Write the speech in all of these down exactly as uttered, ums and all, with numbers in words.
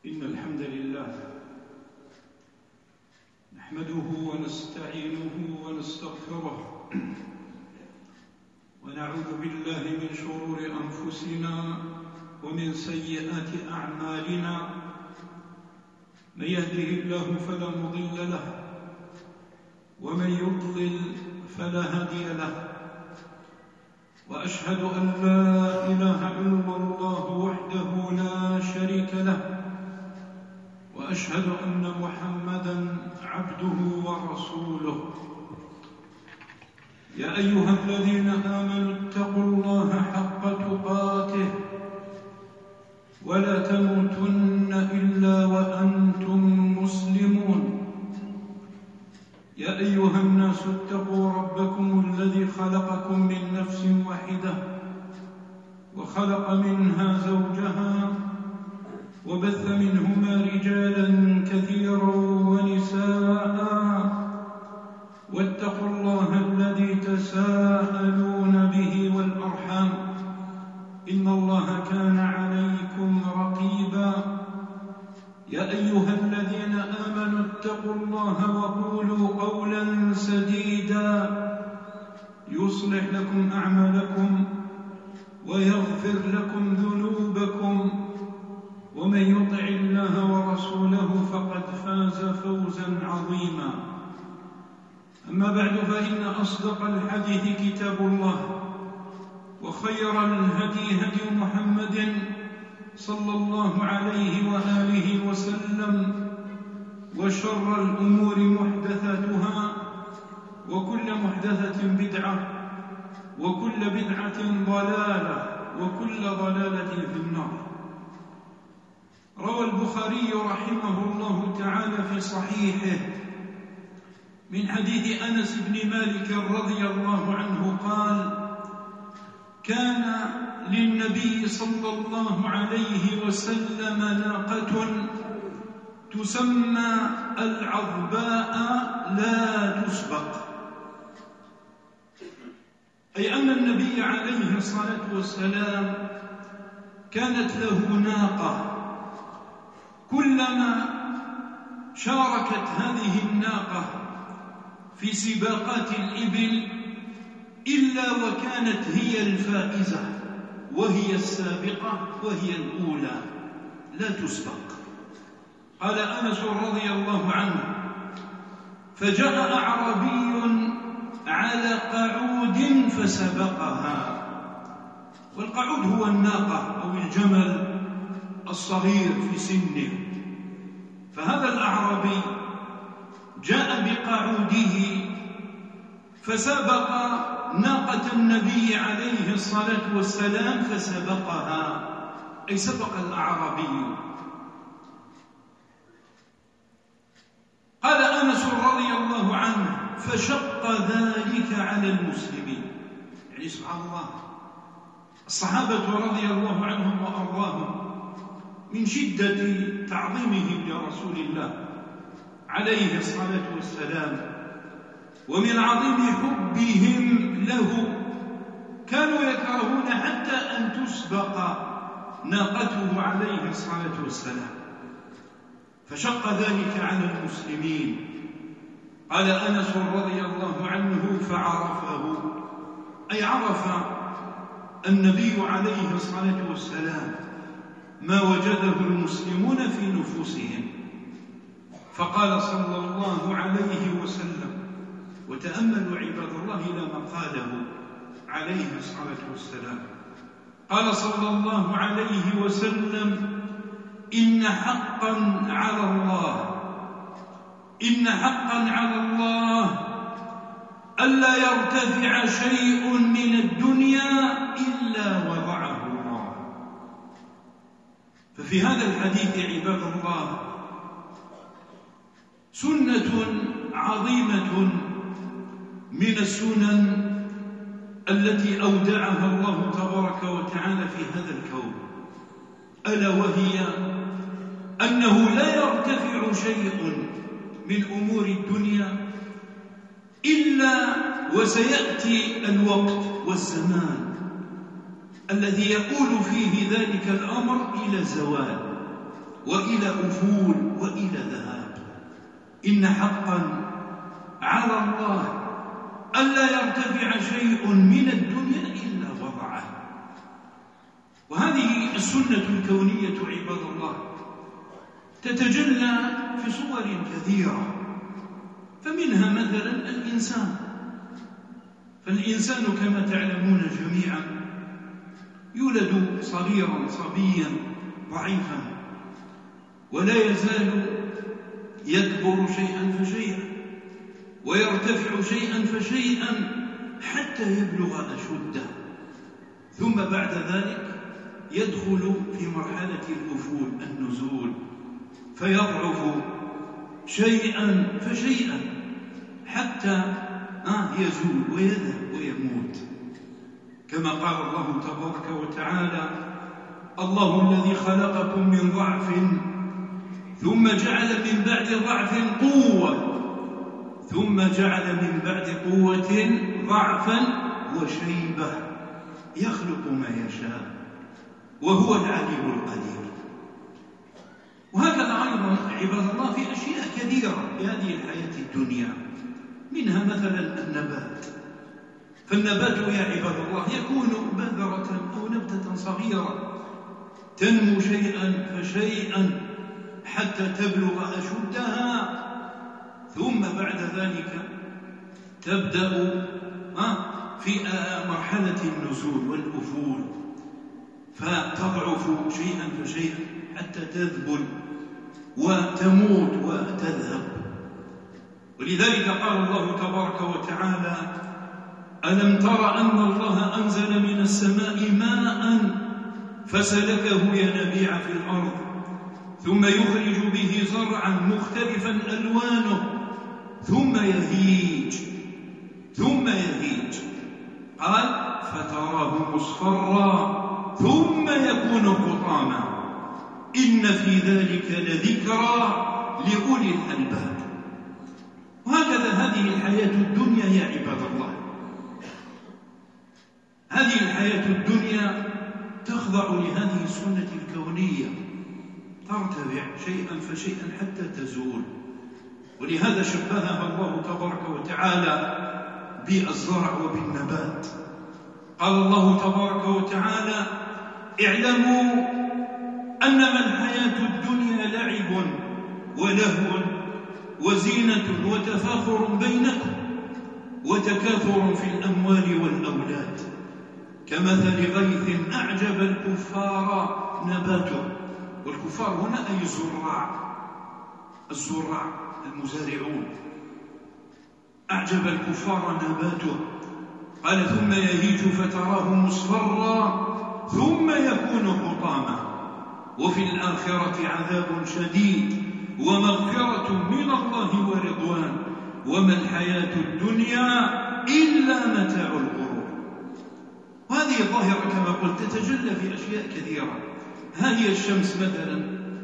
إن الحمد لله نحمده ونستعينه ونستغفره ونعوذ بالله من شرور أنفسنا ومن سيئات أعمالنا. من يهده الله فلا مضل له ومن يضلل فلا هادي له، وأشهد أن لا إله إلا الله وحده لا شريك له، وأشهد أن محمدًا عبده ورسوله. يا أيها الذين آمنوا اتقوا الله حق تقاته ولا تموتن إلا وأنتم مسلمون. يا أيها الناس اتقوا ربكم الذي خلقكم من نفس واحدة وخلق منها زوجها وبث منهما رجالا كثيرا ونساء، واتقوا الله الذي تساءلون به والأرحام إن الله كان عليكم رقيبا. يا أيها الذين آمنوا اتقوا الله وقولوا قولا سديدا يصلح لكم أعمالكم ويغفر لكم ذنوبكم، ومن يطع الله ورسوله فقد فاز فوزا عظيما. أما بعد، فإن أصدق الحديث كتاب الله، وخير الهدي هدي محمد صلى الله عليه وآله وسلم، وشر الأمور محدثاتها، وكل محدثة بدعة، وكل بدعة ضلالة، وكل ضلالة في النار. روى البخاري رحمه الله تعالى في صحيحه من حديث أنس بن مالك رضي الله عنه قال: كان للنبي صلى الله عليه وسلم ناقة تسمى العظباء لا تسبق، أي أن النبي عليه الصلاة والسلام كانت له ناقة، كلما شاركت هذه الناقة في سباقات الإبل إلا وكانت هي الفائزة وهي السابقة وهي الأولى لا تسبق. قال أنس رضي الله عنه: فجاء أعرابي على قعود فسبقها. والقعود هو الناقة أو الجمل الصغير في سنه. فهذا الأعرابي جاء بقعوده فسبق ناقة النبي عليه الصلاة والسلام فسبقها، أي سبق الأعرابي. قال أنس رضي الله عنه: فشق ذلك على المسلمين. يعني سبحان الله، الصحابة رضي الله عنهم وأرضاهم من شدة تعظيمهم لرسول الله عليه الصلاة والسلام ومن عظيم حبهم له كانوا يكرهون حتى أن تسبق ناقته عليه الصلاة والسلام، فشق ذلك على المسلمين. قال أنس رضي الله عنه: فعرفه، أي عرف النبي عليه الصلاة والسلام ما وجده المسلمون في نفوسهم، فقال صلى الله عليه وسلم: وتأملوا عباد الله إلى ما قاله عليه الصلاة والسلام. قال صلى الله عليه وسلم: إن حقا على الله إن حقا على الله ألا يرتفع شيء من الدنيا إلا وضعه الله. ففي هذا الحديث عباد الله سنة عظيمة من السنن التي أودعها الله تبارك وتعالى في هذا الكون، ألا وهي أنه لا يرتفع شيء من أمور الدنيا إلا وسيأتي الوقت والزمان الذي يقول فيه ذلك الأمر إلى زوال، وإلى أفول وإلى ذهاب. إن حقا على الله ألا يرتفع شيء من الدنيا إلا وضعه. وهذه السنة الكونية عباد الله تتجلى في صور كثيرة، فمنها مثلا الإنسان. فالإنسان كما تعلمون جميعا يولد صغيرا صبيا ضعيفا، ولا يزال يكبر شيئا فشيئا ويرتفع شيئا فشيئا حتى يبلغ أشده، ثم بعد ذلك يدخل في مرحلة الأفول النزول، فيضعف شيئا فشيئا حتى آه يزول ويذهب ويموت، كما قال الله تبارك وتعالى: الله الذي خلقكم من ضعف ثم جعل من بعد ضعف قوة ثم جعل من بعد قوة ضعفا وشيبة يخلق ما يشاء وهو العليم القدير. وهكذا أيضا عباد الله في أشياء كثيرة في هذه الحياة الدنيا، منها مثلا النبات. فالنبات يا عباد الله يكون بذرة أو نبتة صغيرة تنمو شيئا فشيئا حتى تبلغ أشدها، ثم بعد ذلك تبدأ في مرحلة النزول والأفول، فتضعف شيئا فشيئا حتى تذبل وتموت وتذهب. ولذلك قال الله تبارك وتعالى: ألم تر أن الله أنزل من السماء ماء فسلكه ينابيع في الأرض ثم يخرج به زرعا مختلفا ألوانه ثم يهيج ثم يهيج قال فتراه مصفرا ثم يكون حطاما إن في ذلك لذكرى لأولي الألباب. وهكذا هذه الحياة الدنيا يا عباد الله، هذه الحياة الدنيا تخضع لهذه السنة الكونية، ترتفع شيئا فشيئا حتى تزول. ولهذا شبهها الله تبارك وتعالى بالزرع وبالنبات. قال الله تبارك وتعالى: اعلموا أنما الحياة الدنيا لعب ولهو وزينة وتفاخر بينكم وتكاثر في الأموال والأولاد كمثل غيث أعجب الكفار نباته. والكفار هنا أي الزراع، الزراع المزارعون. أعجب الكفار نباته قال ثم يهيج فتراه مصفرا ثم يكون حطاما وفي الآخرة عذاب شديد ومغفرة من الله ورضوان وما الحياة الدنيا إلا متاع الغرور. وهذه الظاهرة كما قلت تتجلى في أشياء كثيرة. هذه الشمس مثلا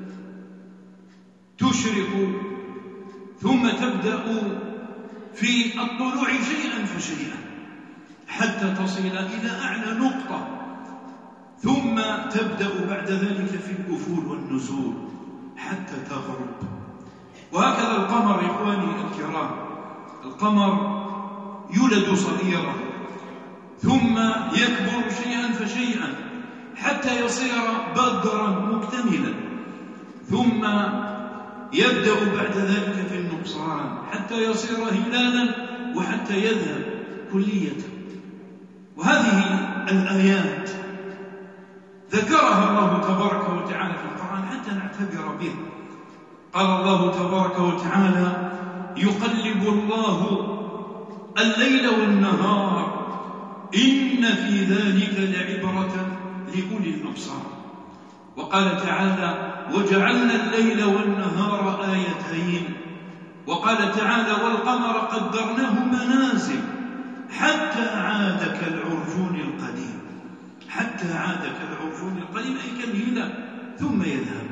تشرق ثم تبدأ في الطلوع شيئا فشيئا حتى تصل إلى أعلى نقطة، ثم تبدأ بعد ذلك في الأفول والنزول حتى تغرب. وهكذا القمر إخواني الكرام، القمر يولد صغيرا ثم يكبر شيئا فشيئا حتى يصير بدرا مكتملا، ثم يبدأ بعد ذلك في النقصان حتى يصير هلالا وحتى يذهب كلية. وهذه الآيات ذكرها الله تبارك وتعالى في القرآن حتى نعتبر به. قال الله تبارك وتعالى: يقلب الله الليل والنهار إن في ذلك لعبرة لأولي الأبصار. وقال تعالى: وجعلنا الليل والنهار آيتين. وقال تعالى: والقمر قدرناه منازل حتى عاد كالعرجون القديم. حتى عاد كالعرجون القديم أي كالهلال ثم يذهب.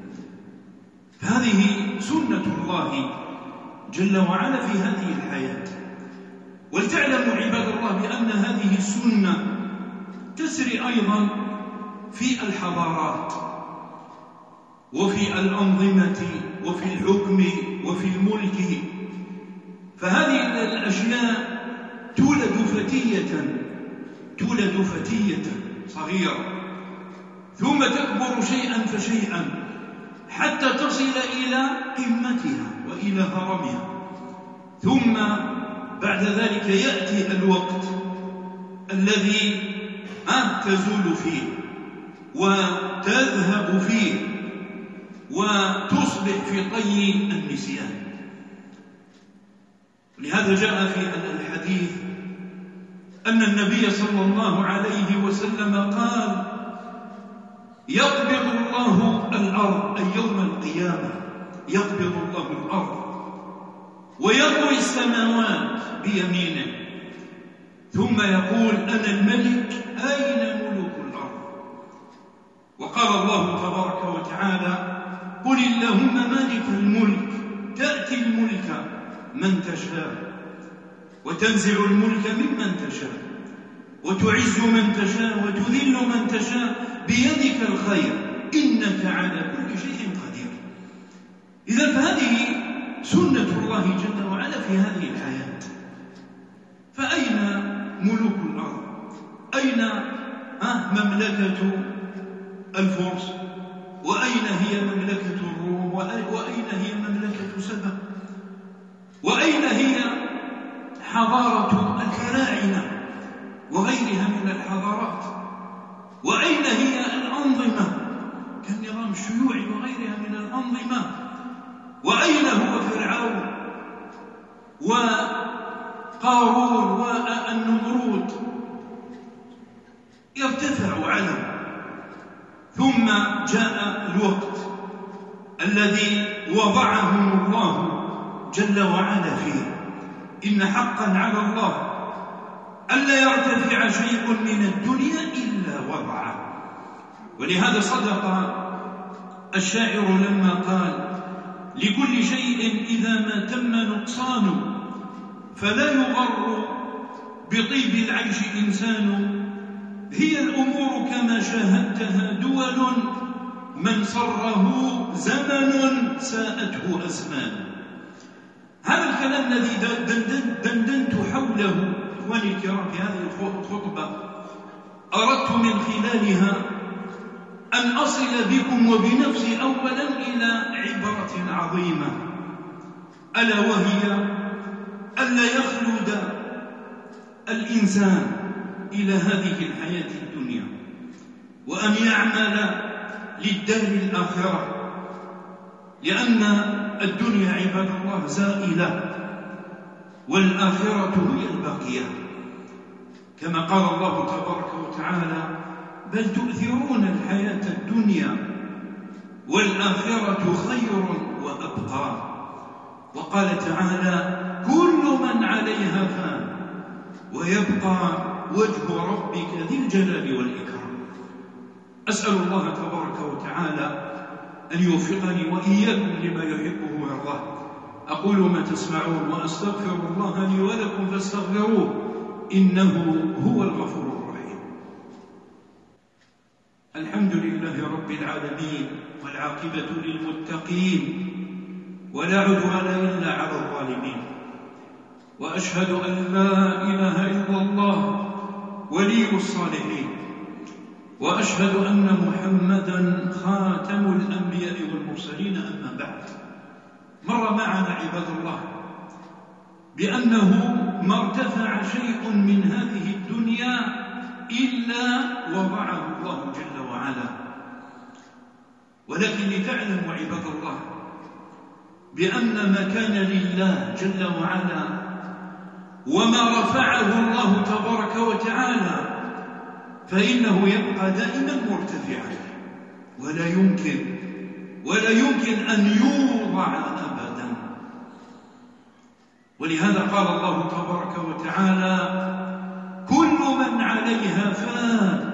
فهذه سنة الله جل وعلا في هذه الحياة. ولتعلموا عباد الله بأن هذه السنة تسري أيضا في الحضارات. وفي الأنظمة وفي الحكم وفي الملك. فهذه الأشياء تولد فتية تولد فتية صغيرة، ثم تكبر شيئا فشيئا حتى تصل إلى قمتها وإلى هرمها، ثم بعد ذلك يأتي الوقت الذي تزول فيه وتذهب فيه وتصبح في طي النسيان. لهذا جاء في الحديث أن النبي صلى الله عليه وسلم قال: يقبض الله الأرض، أي يوم القيامة يقبض الله الأرض ويطوي السماوات بيمينه، ثم يقول: أنا الملك، أين ملوك الأرض؟ وقال الله تبارك وتعالى: قل اللهم مالك الملك تأتي الملك من تشاء وتنزع الملك ممن تشاء وتعز من تشاء وتذل من تشاء بيدك الخير إنك على كل شيء قدير. إذن فهذه سنة الله جل وعلا في هذه الحياة. فأين ملوك الأرض؟ أين مملكة الفرس؟ وأين هي مملكة الروم؟ وأين هي مملكة سبأ؟ وأين هي حضارة الفراعنة وغيرها من الحضارات؟ وأين هي الأنظمة كالنظام الشيوعي وغيرها من الأنظمة؟ وأين هو فرعون وقارون والنمرود؟ يرتفع علم، ثم جاء الوقت الذي وضعهم الله جل وعلا فيه. إن حقا على الله ألا يرتفع شيء من الدنيا إلا وضعه. ولهذا صدق الشاعر لما قال: لكل شيء إذا ما تم نقصان فلا يغر بطيب العيش إنسان، هي الأمور كما شاهدتها دول، من صره زمن ساءته أزمان. هذا الكلام الذي دندنت حوله إخواني الكرام في هذه الخطبة أردت من خلالها أن أصل بكم وبنفسي أولا إلى عبرة عظيمة، ألا وهي ألا يخلد الإنسان إلى هذه الحياة الدنيا، وأن يعمل للدار الآخرة، لأن الدنيا عباد الله زائلة والآخرة هي الباقية، كما قال الله تبارك وتعالى: بل تؤثرون الحياة الدنيا والآخرة خير وأبقى. وقال تعالى: كل من عليها فان ويبقى وجه ربك ذي الجلال والإكرام. أسأل الله تبارك وتعالى أن يوفقني وإياكم لما يحبه ويرضاه. أقول ما تسمعون وأستغفر الله لي ولكم فاستغفروه إنه هو الغفور الرحيم. الحمد لله رب العالمين، والعاقبة للمتقين، ولا عدوان إلا على الظالمين، وأشهد أن لا إله إلا الله ولي الصالحين، وأشهد أن محمدًا خاتم الأنبياء والمرسلين. أما بعد، مر معنا عباد الله بأنه ما ارتفع شيء من هذه الدنيا إلا وضعه الله جل وعلا. ولكن لتعلموا عباد الله بأن ما كان لله جل وعلا وما رفعه الله تبارك وتعالى فإنه يبقى دائما مرتفعا، ولا يمكن ولا يمكن أن يوضع أبدا. ولهذا قال الله تبارك وتعالى: كل من عليها فان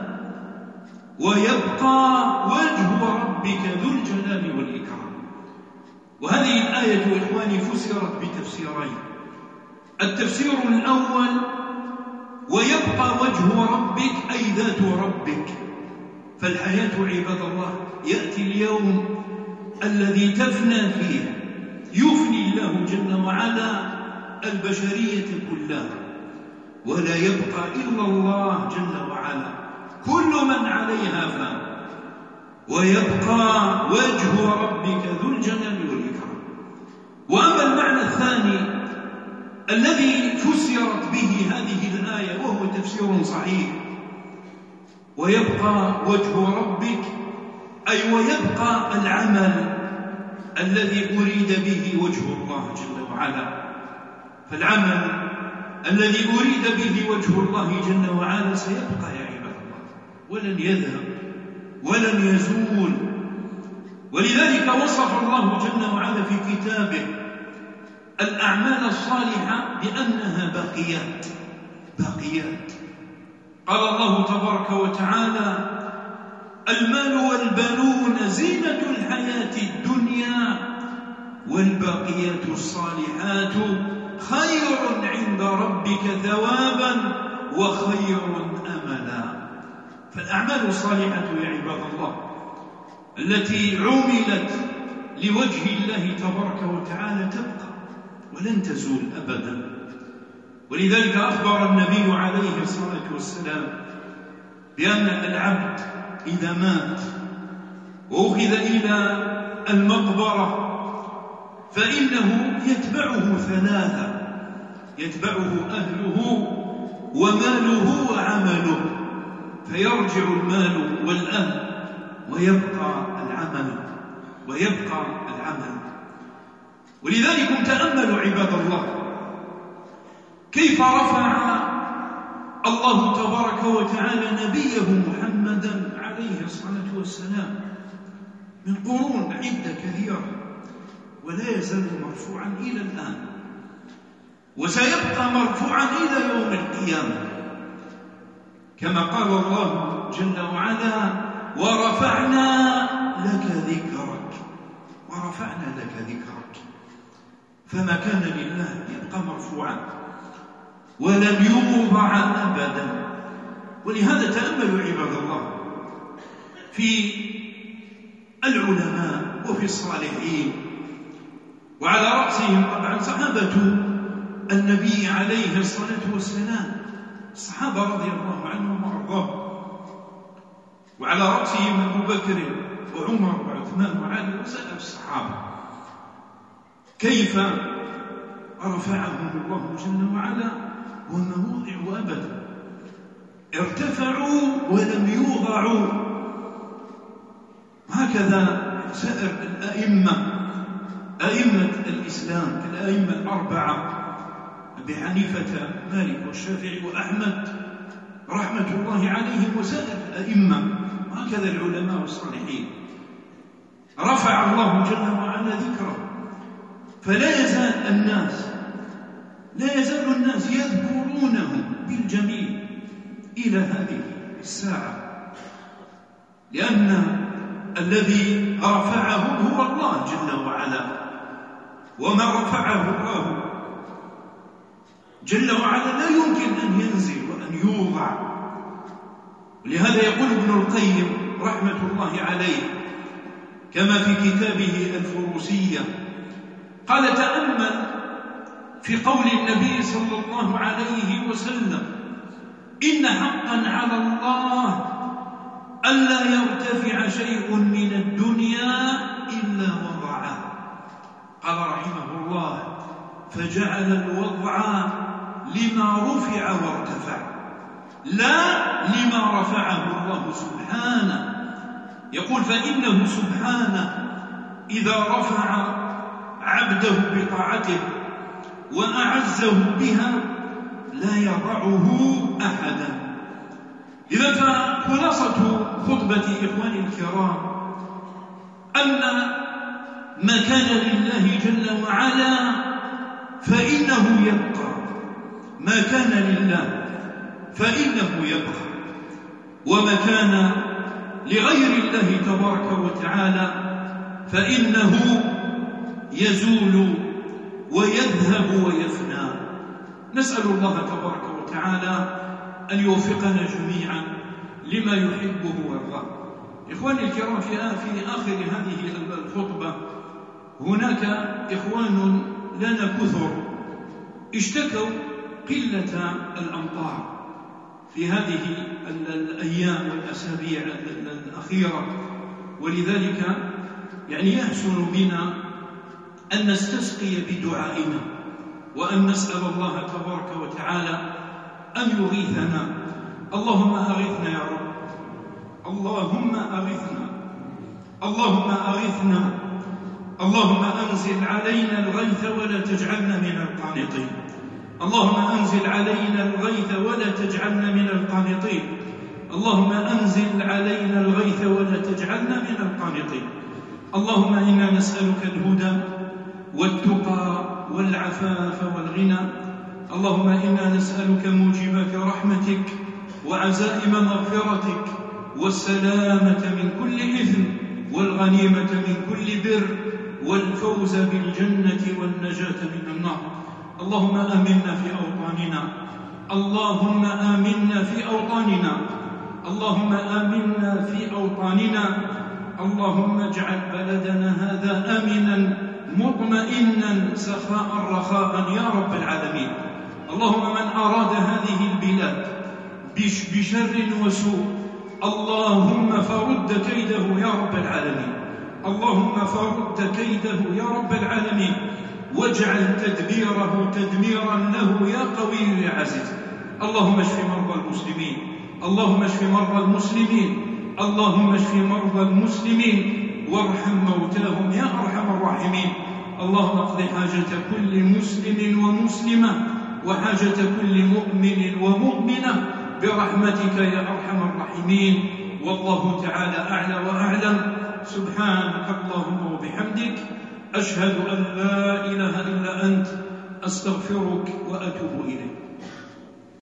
ويبقى وجه ربك ذو الجلال والإكرام. وهذه الآية إخواني فسرت بتفسيرين. التفسير الأول: ويبقى وجه ربك أي ذات ربك. فالحياة عباد الله يأتي اليوم الذي تفنى فيه يفني الله جل وعلا البشرية كلها، ولا يبقى إلا الله جل وعلا. كل من عليها فان، ويبقى وجه ربك ذو الجلال والإكرام. وأما المعنى الثاني الذي فسرت به هذه الآية وهو تفسير صحيح، ويبقى وجه ربك، أي ويبقى العمل الذي أريد به وجه الله جل وعلا. فالعمل الذي أريد به وجه الله جل وعلا سيبقى يا عباد الله، ولن يذهب ولن يزول. ولذلك وصف الله جل وعلا في كتابه الأعمال الصالحة بأنها باقيات باقيات. قال الله تبارك وتعالى: المال والبنون زينة الحياة الدنيا والباقيات الصالحات خير عند ربك ثوابا وخير أملا. فالأعمال الصالحة يا عباد الله التي عملت لوجه الله تبارك وتعالى تبقى ولن تزول أبدا. ولذلك أخبر النبي عليه الصلاة والسلام بأن العبد إذا مات وأخذ إلى المقبرة فإنه يتبعه ثلاثة: يتبعه أهله وماله وعمله، فيرجع المال والأهل ويبقى العمل ويبقى العمل. ولذلك تأملوا عباد الله كيف رفع الله تبارك وتعالى نبيه محمدا عليه الصلاة والسلام من قرون عدة كثيرة، ولا يزال مرفوعا إلى الآن، وسيبقى مرفوعا إلى يوم القيامة، كما قال الله جل وعلا: ورفعنا لك ذكرك ورفعنا لك ذكرك. فما كان لله يبقى مرفوعا ولن يوضع أبدا. ولهذا تأملوا عباد الله في العلماء وفي الصالحين، وعلى رأسهم طبعا صحابة النبي عليه الصلاة والسلام، الصحابة رضي الله عنهم وأرضاهم، وعلى رأسهم أبو بكر وعمر وعثمان وعلي وسائر الصحابة، كيف رفعهم الله جل وعلا وما وضعوا أبدا، ارتفعوا ولم يوضعوا. هكذا سائر الأئمة، أئمة الإسلام الأئمة الأربعة أبي حنيفة مالك والشافعي وأحمد رحمة الله عليهم وسائر الأئمة، وهكذا العلماء والصالحين، رفع الله جل وعلا ذكره. فلا يزال الناس لا يزال الناس يذكرونه بالجميل إلى هذه الساعة، لأن الذي رفعه هو الله جل وعلا، وما رفعه الله جل وعلا لا يمكن أن ينزل وأن يوضع. لهذا يقول ابن القيم رحمة الله عليه كما في كتابه الفروسية، قال: تأمل في قول النبي صلى الله عليه وسلم: إن حقا على الله ألا يرتفع شيء من الدنيا إلا وضعه. قال رحمه الله: فجعل الوضع لما رفع وارتفع، لا لما رفعه الله سبحانه. يقول: فإنه سبحانه إذا رفع عبده بطاعته وأعزه بها لا يضعه أحدا. إذا فخلاصة خطبة إخواني الكرام أن ما كان لله جل وعلا فإنه يبقى، ما كان لله فإنه يبقى، وما كان لغير الله تبارك وتعالى فإنه يزول ويذهب ويفنى. نسأل الله تبارك وتعالى أن يوفقنا جميعا لما يحبه ويرضاه. إخواني الكرام، في آخر هذه الخطبة الغرفة هناك إخوان لنا كثر اشتكوا قلة الأمطار في هذه الأيام والأسابيع الأخيرة، ولذلك يعني يحسن بنا أن نستسقي بدعائنا وأن نسأل الله تبارك وتعالى أن يغيثنا. اللهم أغثنا يا رب، اللهم أغثنا، اللهم أغثنا، اللهم أنزل علينا الغيث ولا تجعلنا من القانطين، اللهم أنزل علينا الغيث ولا تجعلنا من القانطين، اللهم أنزل علينا الغيث ولا تجعلنا من القانطين. اللهم إنا نسألك الهدى والتقى والعفاف والغنى. اللهم إنا نسألك موجبات رحمتك وعزائم مغفرتك والسلامة من كل إثم والغنيمة من كل بر والفوز بالجنة والنجاة من النار. اللهم آمنا في أوطاننا، اللهم آمنا في أوطاننا، اللهم آمنا في أوطاننا. اللهم اجعل بلدنا هذا آمنا مطمئنا سخاء رخاء يا رب العالمين. اللهم من أراد هذه البلاد بشر وسوء اللهم فرد كيده يا رب العالمين، اللهم فرد كيده يا رب العالمين، واجعل تدبيره تدميرا له يا قوي يا عزيز. اللهم اشف مرضى المسلمين، اللهم اشف مرضى المسلمين، اللهم اشف مرضى المسلمين وارحم موتاهم يا أرحم الراحمين. اللهم اقض حاجة كل مسلم ومسلمة وحاجة كل مؤمن ومؤمنة برحمتك يا أرحم الراحمين. والله تعالى أعلى وأعلم. سبحانك اللهم وبحمدك، أشهد أن لا إله إلا أنت، أستغفرك وأتوب إليك.